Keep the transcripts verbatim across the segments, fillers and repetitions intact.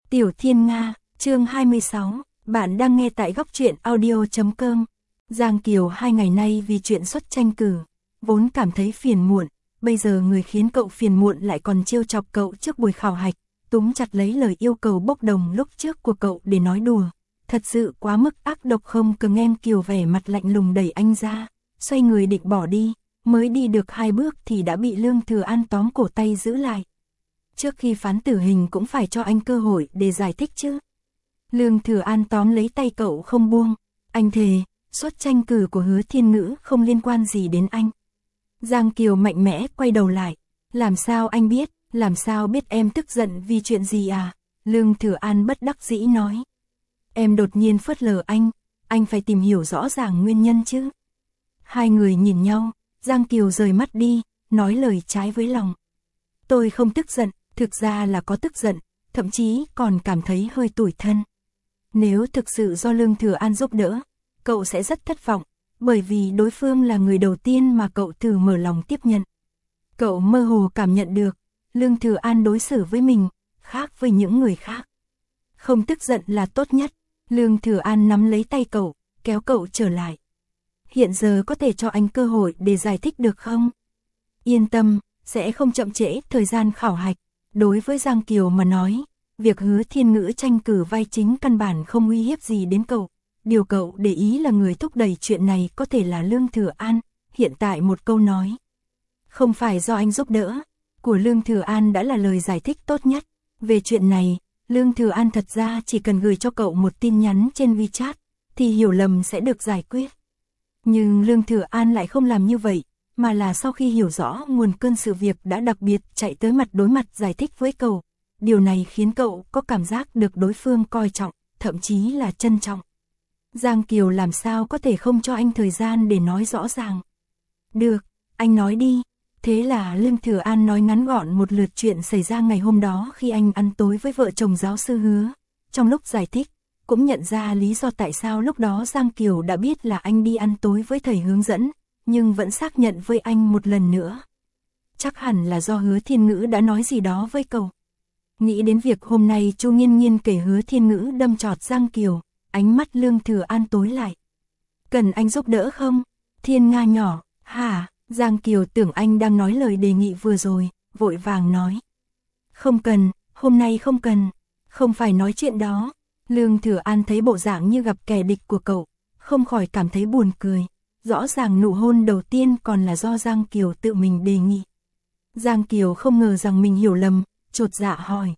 Tiểu Thiên Nga, chương hai mươi sáu, bạn đang nghe tại góc truyện audio chấm com. Giang Kiều hai ngày nay vì chuyện xuất tranh cử, vốn cảm thấy phiền muộn, bây giờ người khiến cậu phiền muộn lại còn trêu chọc cậu trước buổi khảo hạch, túm chặt lấy lời yêu cầu bốc đồng lúc trước của cậu để nói đùa. Thật sự quá mức ác độc không? Cường em Kiều vẻ mặt lạnh lùng đẩy anh ra, xoay người định bỏ đi, mới đi được hai bước thì đã bị Lương Thừa An tóm cổ tay giữ lại. Trước khi phán tử hình cũng phải cho anh cơ hội để giải thích chứ. Lương Thừa An tóm lấy tay cậu không buông, anh thề, suất tranh cử của Hứa Thiên Ngữ không liên quan gì đến anh. Giang Kiều mạnh mẽ quay đầu lại, làm sao anh biết, làm sao biết em tức giận vì chuyện gì à? Lương Thừa An bất đắc dĩ nói. Em đột nhiên phớt lờ anh, anh phải tìm hiểu rõ ràng nguyên nhân chứ. Hai người nhìn nhau, Giang Kiều rời mắt đi, nói lời trái với lòng. Tôi không tức giận, thực ra là có tức giận, thậm chí còn cảm thấy hơi tủi thân. Nếu thực sự do Lương Thừa An giúp đỡ, cậu sẽ rất thất vọng, bởi vì đối phương là người đầu tiên mà cậu thử mở lòng tiếp nhận. Cậu mơ hồ cảm nhận được, Lương Thừa An đối xử với mình, khác với những người khác. Không tức giận là tốt nhất. Lương Thừa An nắm lấy tay cậu, kéo cậu trở lại. Hiện giờ có thể cho anh cơ hội để giải thích được không? Yên tâm, sẽ không chậm trễ thời gian khảo hạch. Đối với Giang Kiều mà nói, việc Hứa Thiên Ngữ tranh cử vai chính căn bản không uy hiếp gì đến cậu. Điều cậu để ý là người thúc đẩy chuyện này có thể là Lương Thừa An. Hiện tại một câu nói, không phải do anh giúp đỡ, của Lương Thừa An đã là lời giải thích tốt nhất. Về chuyện này, Lương Thừa An thật ra chỉ cần gửi cho cậu một tin nhắn trên WeChat, thì hiểu lầm sẽ được giải quyết. Nhưng Lương Thừa An lại không làm như vậy, mà là sau khi hiểu rõ nguồn cơn sự việc đã đặc biệt chạy tới mặt đối mặt giải thích với cậu. Điều này khiến cậu có cảm giác được đối phương coi trọng, thậm chí là trân trọng. Giang Kiều làm sao có thể không cho anh thời gian để nói rõ ràng. Được, anh nói đi. Thế là Lương Thừa An nói ngắn gọn một lượt chuyện xảy ra ngày hôm đó khi anh ăn tối với vợ chồng giáo sư Hứa. Trong lúc giải thích, cũng nhận ra lý do tại sao lúc đó Giang Kiều đã biết là anh đi ăn tối với thầy hướng dẫn, nhưng vẫn xác nhận với anh một lần nữa. Chắc hẳn là do Hứa Thiên Ngữ đã nói gì đó với cậu. Nghĩ đến việc hôm nay Chu Nghiên Nghiên kể Hứa Thiên Ngữ đâm chọt Giang Kiều, ánh mắt Lương Thừa An tối lại. Cần anh giúp đỡ không? Thiên Nga nhỏ, hả? Giang Kiều tưởng anh đang nói lời đề nghị vừa rồi, vội vàng nói. Không cần, hôm nay không cần, không phải nói chuyện đó. Lương Thừa An thấy bộ dạng như gặp kẻ địch của cậu, không khỏi cảm thấy buồn cười. Rõ ràng nụ hôn đầu tiên còn là do Giang Kiều tự mình đề nghị. Giang Kiều không ngờ rằng mình hiểu lầm, chột dạ hỏi.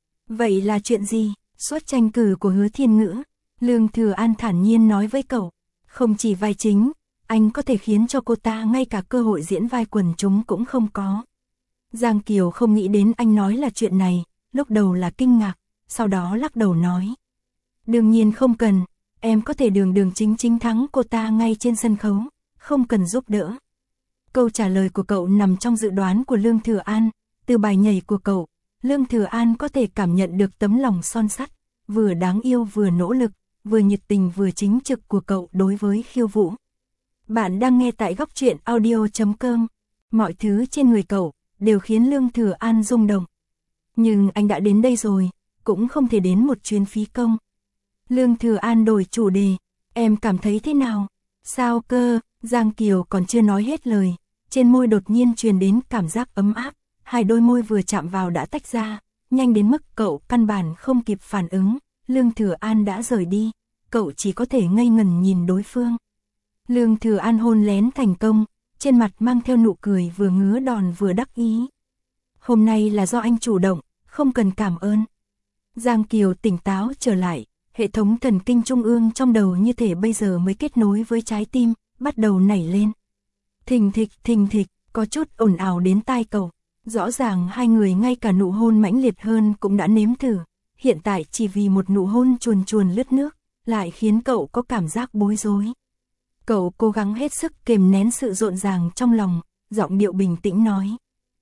Vậy là chuyện gì? Suất tranh cử của Hứa Thiên Ngữ. Lương Thừa An thản nhiên nói với cậu. Không chỉ vai chính, anh có thể khiến cho cô ta ngay cả cơ hội diễn vai quần chúng cũng không có. Giang Kiều không nghĩ đến anh nói là chuyện này, lúc đầu là kinh ngạc, sau đó lắc đầu nói. Đương nhiên không cần, em có thể đường đường chính chính thắng cô ta ngay trên sân khấu, không cần giúp đỡ. Câu trả lời của cậu nằm trong dự đoán của Lương Thừa An, từ bài nhảy của cậu, Lương Thừa An có thể cảm nhận được tấm lòng son sắt, vừa đáng yêu vừa nỗ lực, vừa nhiệt tình vừa chính trực của cậu đối với khiêu vũ. Bạn đang nghe tại góc truyện audio chấm com. Mọi thứ trên người cậu đều khiến Lương Thừa An rung động. Nhưng anh đã đến đây rồi, cũng không thể đến một chuyến phí công. Lương Thừa An đổi chủ đề. Em cảm thấy thế nào? Sao cơ? Giang Kiều còn chưa nói hết lời, trên môi đột nhiên truyền đến cảm giác ấm áp. Hai đôi môi vừa chạm vào đã tách ra, nhanh đến mức cậu căn bản không kịp phản ứng. Lương Thừa An đã rời đi, cậu chỉ có thể ngây ngẩn nhìn đối phương. Lương Thừa An hôn lén thành công, trên mặt mang theo nụ cười vừa ngứa đòn vừa đắc ý. Hôm nay là do anh chủ động, không cần cảm ơn. Giang Kiều tỉnh táo trở lại, hệ thống thần kinh trung ương trong đầu như thể bây giờ mới kết nối với trái tim, bắt đầu nảy lên. Thình thịch thình thịch, có chút ồn ào đến tai cậu. Rõ ràng hai người ngay cả nụ hôn mãnh liệt hơn cũng đã nếm thử. Hiện tại chỉ vì một nụ hôn chuồn chuồn lướt nước, lại khiến cậu có cảm giác bối rối. Cậu cố gắng hết sức kềm nén sự rộn ràng trong lòng, giọng điệu bình tĩnh nói.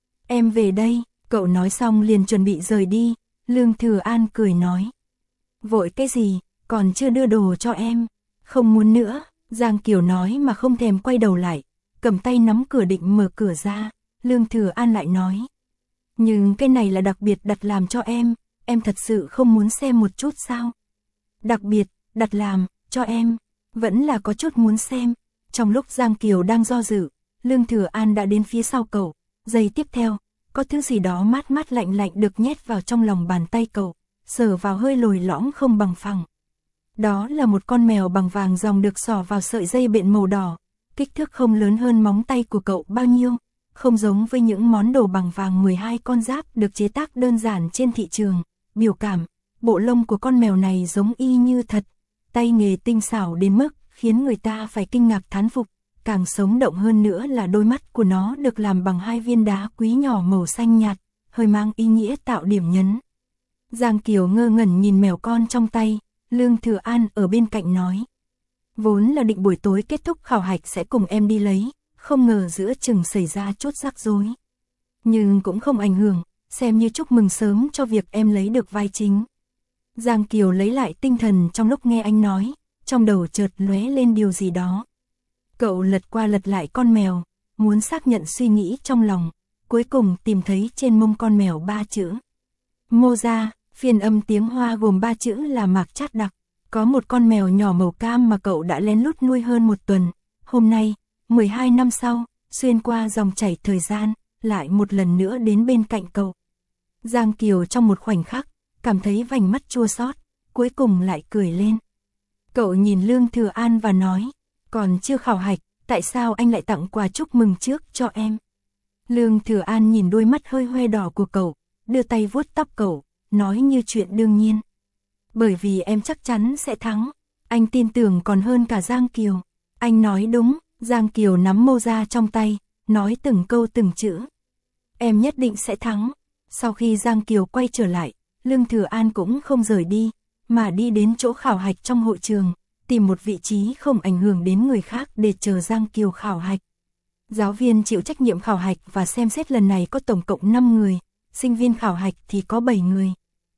Em về đây, cậu nói xong liền chuẩn bị rời đi, Lương Thừa An cười nói. Vội cái gì, còn chưa đưa đồ cho em, không muốn nữa, Giang Kiều nói mà không thèm quay đầu lại, cầm tay nắm cửa định mở cửa ra, Lương Thừa An lại nói. Nhưng cái này là đặc biệt đặt làm cho em, em thật sự không muốn xem một chút sao? Đặc biệt, đặt làm, cho em, vẫn là có chút muốn xem. Trong lúc Giang Kiều đang do dự, Lương Thừa An đã đến phía sau cậu. Giây tiếp theo, có thứ gì đó mát mát lạnh lạnh được nhét vào trong lòng bàn tay cậu, sờ vào hơi lồi lõm không bằng phẳng. Đó là một con mèo bằng vàng ròng được xỏ vào sợi dây bện màu đỏ, kích thước không lớn hơn móng tay của cậu bao nhiêu, không giống với những món đồ bằng vàng mười hai con giáp được chế tác đơn giản trên thị trường. Biểu cảm, bộ lông của con mèo này giống y như thật, tay nghề tinh xảo đến mức khiến người ta phải kinh ngạc thán phục. Càng sống động hơn nữa là đôi mắt của nó được làm bằng hai viên đá quý nhỏ màu xanh nhạt, hơi mang ý nghĩa tạo điểm nhấn. Giang Kiều ngơ ngẩn nhìn mèo con trong tay, Lương Thừa An ở bên cạnh nói. Vốn là định buổi tối kết thúc khảo hạch sẽ cùng em đi lấy, không ngờ giữa chừng xảy ra chút rắc rối. Nhưng cũng không ảnh hưởng, xem như chúc mừng sớm cho việc em lấy được vai chính. Giang Kiều lấy lại tinh thần trong lúc nghe anh nói, trong đầu chợt lóe lên điều gì đó. Cậu lật qua lật lại con mèo, muốn xác nhận suy nghĩ trong lòng, cuối cùng tìm thấy trên mông con mèo ba chữ. Mô Gia, phiên âm tiếng Hoa gồm ba chữ là Mạc Trát Đặc. Có một con mèo nhỏ màu cam mà cậu đã lén lút nuôi hơn một tuần. Hôm nay, mười hai năm sau, xuyên qua dòng chảy thời gian, lại một lần nữa đến bên cạnh cậu. Giang Kiều trong một khoảnh khắc, cảm thấy vành mắt chua xót, cuối cùng lại cười lên. Cậu nhìn Lương Thừa An và nói, còn chưa khảo hạch, tại sao anh lại tặng quà chúc mừng trước cho em? Lương Thừa An nhìn đôi mắt hơi hoe đỏ của cậu, đưa tay vuốt tóc cậu, nói như chuyện đương nhiên. Bởi vì em chắc chắn sẽ thắng, anh tin tưởng còn hơn cả Giang Kiều. Anh nói đúng, Giang Kiều nắm mô ra trong tay, nói từng câu từng chữ. Em nhất định sẽ thắng. Sau khi Giang Kiều quay trở lại, Lương Thừa An cũng không rời đi, mà đi đến chỗ khảo hạch trong hội trường, tìm một vị trí không ảnh hưởng đến người khác để chờ Giang Kiều khảo hạch. Giáo viên chịu trách nhiệm khảo hạch và xem xét lần này có tổng cộng năm người, sinh viên khảo hạch thì có bảy người.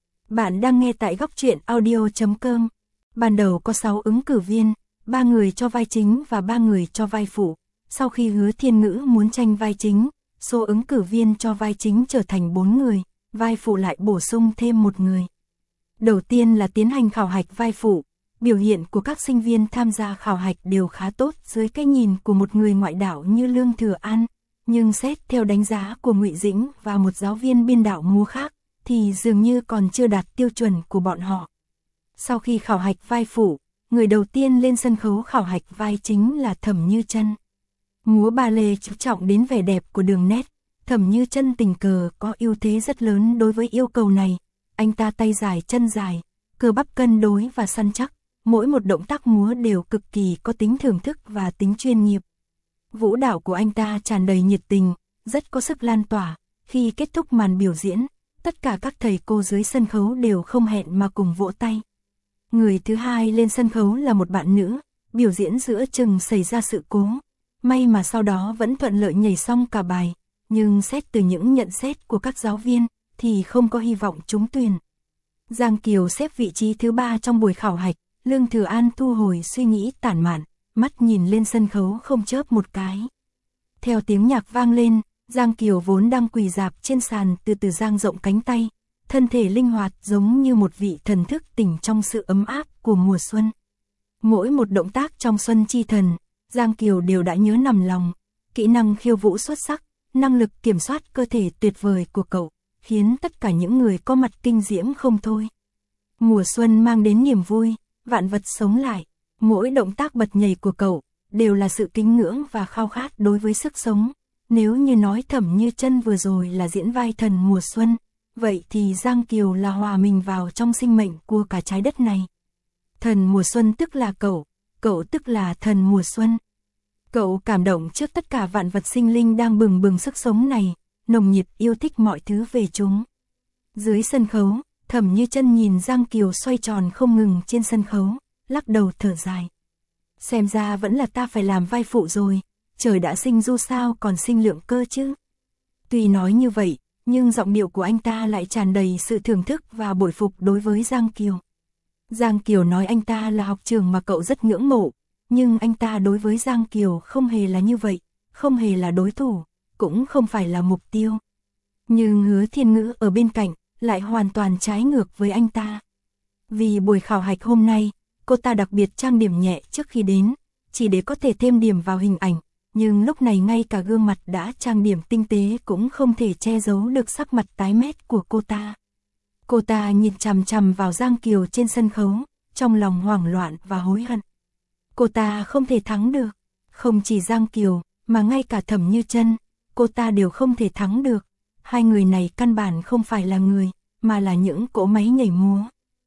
Bạn đang nghe tại góc truyện audio chấm com. Ban đầu có sáu ứng cử viên, ba người cho vai chính và ba người cho vai phụ. Sau khi Hứa Thiên Ngữ muốn tranh vai chính, số ứng cử viên cho vai chính trở thành bốn người, vai phụ lại bổ sung thêm một người. Đầu tiên là tiến hành khảo hạch vai phụ, biểu hiện của các sinh viên tham gia khảo hạch đều khá tốt dưới cái nhìn của một người ngoại đạo như Lương Thừa An, nhưng xét theo đánh giá của Ngụy Dĩnh và một giáo viên biên đạo múa khác, thì dường như còn chưa đạt tiêu chuẩn của bọn họ. Sau khi khảo hạch vai phụ, người đầu tiên lên sân khấu khảo hạch vai chính là Thẩm Như Chân. Múa ba lê chú trọng đến vẻ đẹp của đường nét, Thẩm Như Chân tình cờ có ưu thế rất lớn đối với yêu cầu này. Anh ta tay dài chân dài, cơ bắp cân đối và săn chắc, mỗi một động tác múa đều cực kỳ có tính thưởng thức và tính chuyên nghiệp. Vũ đạo của anh ta tràn đầy nhiệt tình, rất có sức lan tỏa. Khi kết thúc màn biểu diễn, tất cả các thầy cô dưới sân khấu đều không hẹn mà cùng vỗ tay. Người thứ hai lên sân khấu là một bạn nữ, biểu diễn giữa chừng xảy ra sự cố. May mà sau đó vẫn thuận lợi nhảy xong cả bài, nhưng xét từ những nhận xét của các giáo viên, thì không có hy vọng trúng tuyển. Giang Kiều xếp vị trí thứ ba trong buổi khảo hạch, Lương Thừa An thu hồi suy nghĩ tản mạn, mắt nhìn lên sân khấu không chớp một cái. Theo tiếng nhạc vang lên, Giang Kiều vốn đang quỳ rạp trên sàn từ từ dang rộng cánh tay, thân thể linh hoạt giống như một vị thần thức tỉnh trong sự ấm áp của mùa xuân. Mỗi một động tác trong Xuân Chi Thần, Giang Kiều đều đã nhớ nằm lòng, kỹ năng khiêu vũ xuất sắc, năng lực kiểm soát cơ thể tuyệt vời của cậu, khiến tất cả những người có mặt kinh diễm không thôi. Mùa xuân mang đến niềm vui, vạn vật sống lại, mỗi động tác bật nhảy của cậu đều là sự kính ngưỡng và khao khát đối với sức sống. Nếu như nói Thẩm Như Chân vừa rồi là diễn vai thần mùa xuân, vậy thì Giang Kiều là hòa mình vào trong sinh mệnh của cả trái đất này. Thần mùa xuân tức là cậu, cậu tức là thần mùa xuân. Cậu cảm động trước tất cả vạn vật sinh linh đang bừng bừng sức sống này, nồng nhiệt yêu thích mọi thứ về chúng. Dưới sân khấu, Thẩm Như Chân nhìn Giang Kiều xoay tròn không ngừng trên sân khấu, lắc đầu thở dài. Xem ra vẫn là ta phải làm vai phụ rồi, trời đã sinh du sao còn sinh lượng cơ chứ. Tuy nói như vậy, nhưng giọng điệu của anh ta lại tràn đầy sự thưởng thức và bội phục đối với Giang Kiều. Giang Kiều nói anh ta là học trưởng mà cậu rất ngưỡng mộ, nhưng anh ta đối với Giang Kiều không hề là như vậy, không hề là đối thủ, cũng không phải là mục tiêu. Nhưng Hứa Thiên Ngữ ở bên cạnh, lại hoàn toàn trái ngược với anh ta. Vì buổi khảo hạch hôm nay, cô ta đặc biệt trang điểm nhẹ trước khi đến, chỉ để có thể thêm điểm vào hình ảnh, nhưng lúc này ngay cả gương mặt đã trang điểm tinh tế cũng không thể che giấu được sắc mặt tái mét của cô ta. Cô ta nhìn chằm chằm vào Giang Kiều trên sân khấu, trong lòng hoảng loạn và hối hận. Cô ta không thể thắng được, không chỉ Giang Kiều, mà ngay cả Thẩm Như Chân, cô ta đều không thể thắng được. Hai người này căn bản không phải là người, mà là những cỗ máy nhảy múa.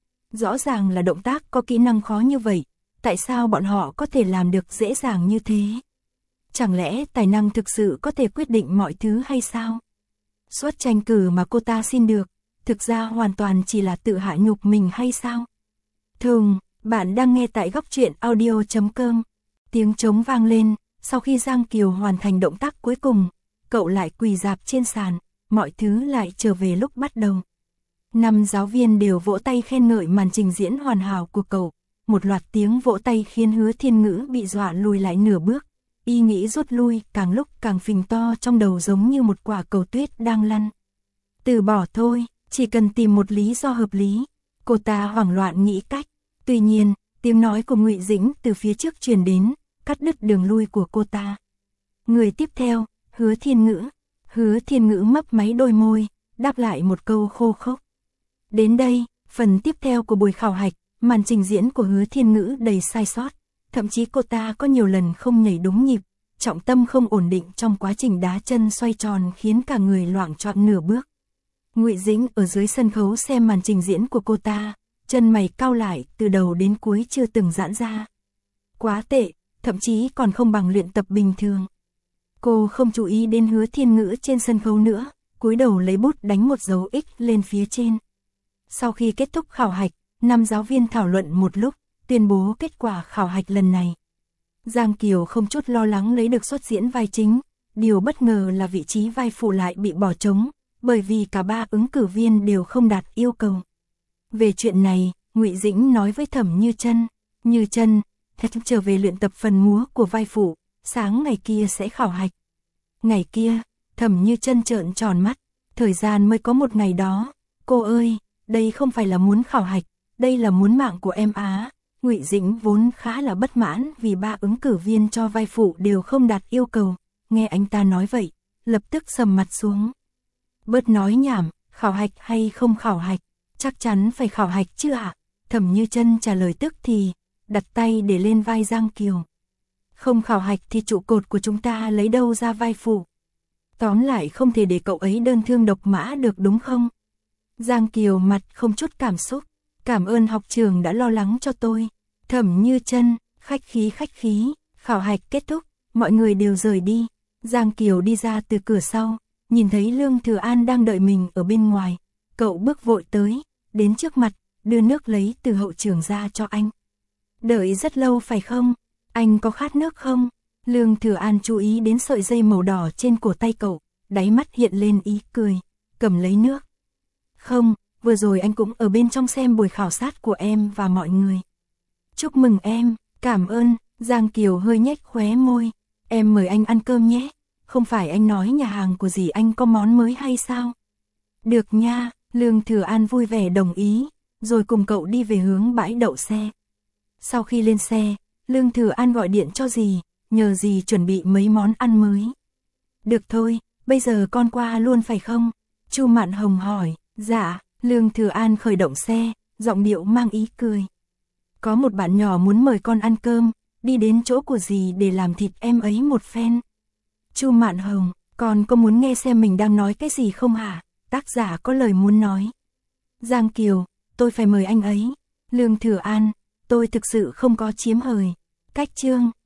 Rõ ràng là động tác có kỹ năng khó như vậy, tại sao bọn họ có thể làm được dễ dàng như thế? Chẳng lẽ tài năng thực sự có thể quyết định mọi thứ hay sao? Suất tranh cử mà cô ta xin được, thực ra hoàn toàn chỉ là tự hạ nhục mình hay sao? Thường, bạn đang nghe tại góc truyện audio chấm com. Tiếng trống vang lên, sau khi Giang Kiều hoàn thành động tác cuối cùng, cậu lại quỳ rạp trên sàn, mọi thứ lại trở về lúc bắt đầu. Năm giáo viên đều vỗ tay khen ngợi màn trình diễn hoàn hảo của cậu, một loạt tiếng vỗ tay khiến Hứa Thiên Ngữ bị dọa lùi lại nửa bước, ý nghĩ rút lui càng lúc càng phình to trong đầu giống như một quả cầu tuyết đang lăn. Từ bỏ thôi, chỉ cần tìm một lý do hợp lý, cô ta hoảng loạn nghĩ cách. Tuy nhiên, tiếng nói của Ngụy Dĩnh từ phía trước truyền đến, cắt đứt đường lui của cô ta. Người tiếp theo, Hứa Thiên Ngữ. Hứa Thiên Ngữ mấp máy đôi môi, đáp lại một câu khô khốc. Đến đây, phần tiếp theo của buổi khảo hạch, màn trình diễn của Hứa Thiên Ngữ đầy sai sót, thậm chí cô ta có nhiều lần không nhảy đúng nhịp, trọng tâm không ổn định trong quá trình đá chân xoay tròn khiến cả người loạng choạng nửa bước. Ngụy Dĩnh ở dưới sân khấu xem màn trình diễn của cô ta, chân mày cau lại, từ đầu đến cuối chưa từng giãn ra. Quá tệ, thậm chí còn không bằng luyện tập bình thường. Cô không chú ý đến Hứa Thiên Ngữ trên sân khấu nữa, cúi đầu lấy bút đánh một dấu X lên phía trên. Sau khi kết thúc khảo hạch, năm giáo viên thảo luận một lúc, tuyên bố kết quả khảo hạch lần này. Giang Kiều không chút lo lắng lấy được xuất diễn vai chính, điều bất ngờ là vị trí vai phụ lại bị bỏ trống, bởi vì cả ba ứng cử viên đều không đạt yêu cầu. Về chuyện này, Ngụy Dĩnh nói với Thẩm Như Chân, Như Chân, thật trở về luyện tập phần múa của vai phụ, sáng ngày kia sẽ khảo hạch. Ngày kia, Thẩm Như Chân trợn tròn mắt, thời gian mới có một ngày đó, cô ơi, đây không phải là muốn khảo hạch, đây là muốn mạng của em á. Ngụy Dĩnh vốn khá là bất mãn vì ba ứng cử viên cho vai phụ đều không đạt yêu cầu, nghe anh ta nói vậy, lập tức sầm mặt xuống. Bớt nói nhảm, khảo hạch hay không khảo hạch, chắc chắn phải khảo hạch chứ ạ. Thẩm Như Chân trả lời tức thì, đặt tay để lên vai Giang Kiều. Không khảo hạch thì trụ cột của chúng ta lấy đâu ra vai phụ. Tóm lại không thể để cậu ấy đơn thương độc mã được đúng không? Giang Kiều mặt không chút cảm xúc, cảm ơn học trường đã lo lắng cho tôi. Thẩm Như Chân, khách khí khách khí, khảo hạch kết thúc, mọi người đều rời đi. Giang Kiều đi ra từ cửa sau, nhìn thấy Lương Thừa An đang đợi mình ở bên ngoài. Cậu bước vội tới, đến trước mặt, đưa nước lấy từ hậu trường ra cho anh. Đợi rất lâu phải không? Anh có khát nước không? Lương Thừa An chú ý đến sợi dây màu đỏ trên cổ tay cậu, đáy mắt hiện lên ý cười, cầm lấy nước. Không, vừa rồi anh cũng ở bên trong xem buổi khảo sát của em và mọi người. Chúc mừng em, cảm ơn. Giang Kiều hơi nhếch khóe môi. Em mời anh ăn cơm nhé. Không phải anh nói nhà hàng của dì anh có món mới hay sao? Được nha, Lương Thừa An vui vẻ đồng ý, rồi cùng cậu đi về hướng bãi đậu xe. Sau khi lên xe, Lương Thừa An gọi điện cho dì, nhờ dì chuẩn bị mấy món ăn mới. Được thôi, bây giờ con qua luôn phải không? Chu Mạn Hồng hỏi. Dạ, Lương Thừa An khởi động xe, giọng điệu mang ý cười. Có một bạn nhỏ muốn mời con ăn cơm, đi đến chỗ của dì để làm thịt em ấy một phen. Chu Mạn Hồng, con có muốn nghe xem mình đang nói cái gì không hả? Tác giả có lời muốn nói. Giang Kiều, tôi phải mời anh ấy. Lương Thừa An, tôi thực sự không có chiếm hời. Cách chương.